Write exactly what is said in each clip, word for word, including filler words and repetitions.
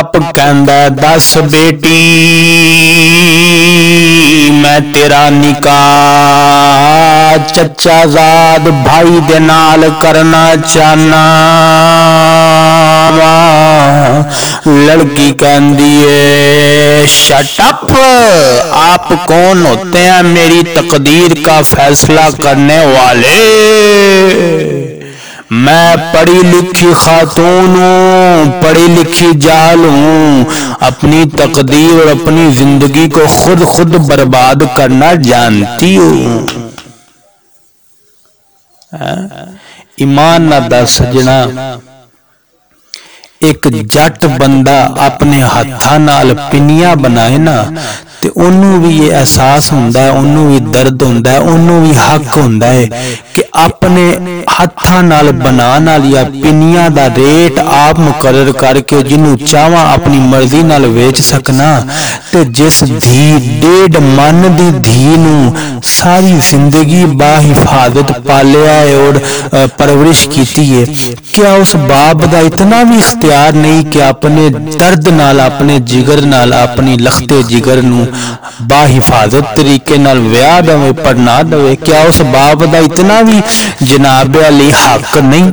बाप कहंदा दस बेटी मैं तेरा निकाह चचा जाद भाई दे नाल करना चाहना। लड़की कहंदी है शट अप, आप कौन होते हैं मेरी तकदीर का फैसला करने वाले? मैं पढ़ी लिखी खातून हूँ, पढ़ी लिखी जाल हूँ, अपनी तकदीर और अपनी जिंदगी को खुद खुद बर्बाद करना जानती हूँ। ईमान ना दस सजना, एक जट बंदा अपने हाथां नाल पिनिया बनाए ना ते ओनू भी ये एहसास हुंदा है, ओनू भी दर्द हुंदा है, ओनू भी हक हुंदा है कि अपने हाथां नाल बनाने वाली पिनिया दा रेट आप मुकर्रर करके जिन्नू चाहवां अपनी मर्जी नाल वेच सकना। ते जिस धी डेढ़ मन दी धी नू सारी जिंदगी बाहिफाजत पालिया है और परवरिश कीती है, क्या उस बाप दा इतना भी इख्तियार नहीं कि अपने दर्द नाल अपने जिगर नाल अपनी लखते जिगर नू बाहिफाजत तरीके नाल व्याह दवे पढ़ना दवे? क्या उस बाप दा इतना भी जनाब अली हक नहीं?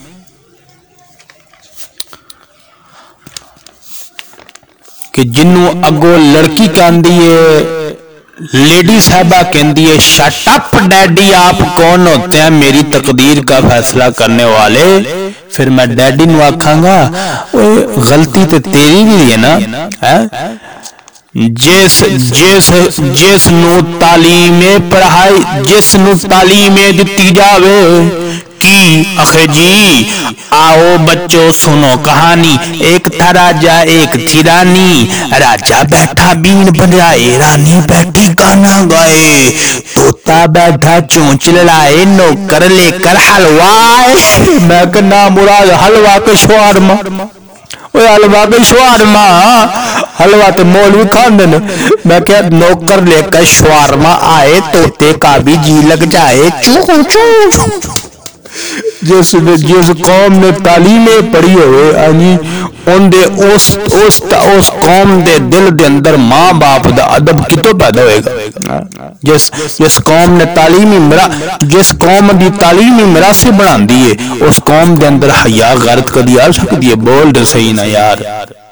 कि जिन्नू अगो लड़की कहंदी है, लेडी साहबा कहती है शट अप डैडी, आप कौन होते हैं मेरी तकदीर का फैसला करने वाले? फिर मैं डैडी नू आखांगा गलती तो तेरी भी है ना, है? जिस जिस जिस नू तालीमे पढ़ाई जिस नू तालीमे दिती जावे की अखे जी आओ बच्चों सुनो कहानी। एक था राजा एक थी रानी, राजा बैठा बीन बजाए, रानी बैठी गाना गाए, तोता बैठा चोंच लड़ाए, नौकर लेकर हलवा आए। मैं कहना मुराद हलवा के शवारमा, हलवा के शवारमा, हलवा तो मौलवी खाते ने। मैं क्या नौकर लेकर शवारमा आए, तोते का भी जी लग जाए चू चू। जिस जिस कौम ने तालीमें पढ़ी होवे उनके उस उस उस कौम दे दिल दे अंदर माँ बाप दा अदब कितों पैदा होएगा? जिस जिस कौम ने तालीमी मरा जिस कौम की तालीमी मरासी बनाती है उस कौम के अंदर हया गैरत कदी आ सकती है? बोल दे सही ना यार।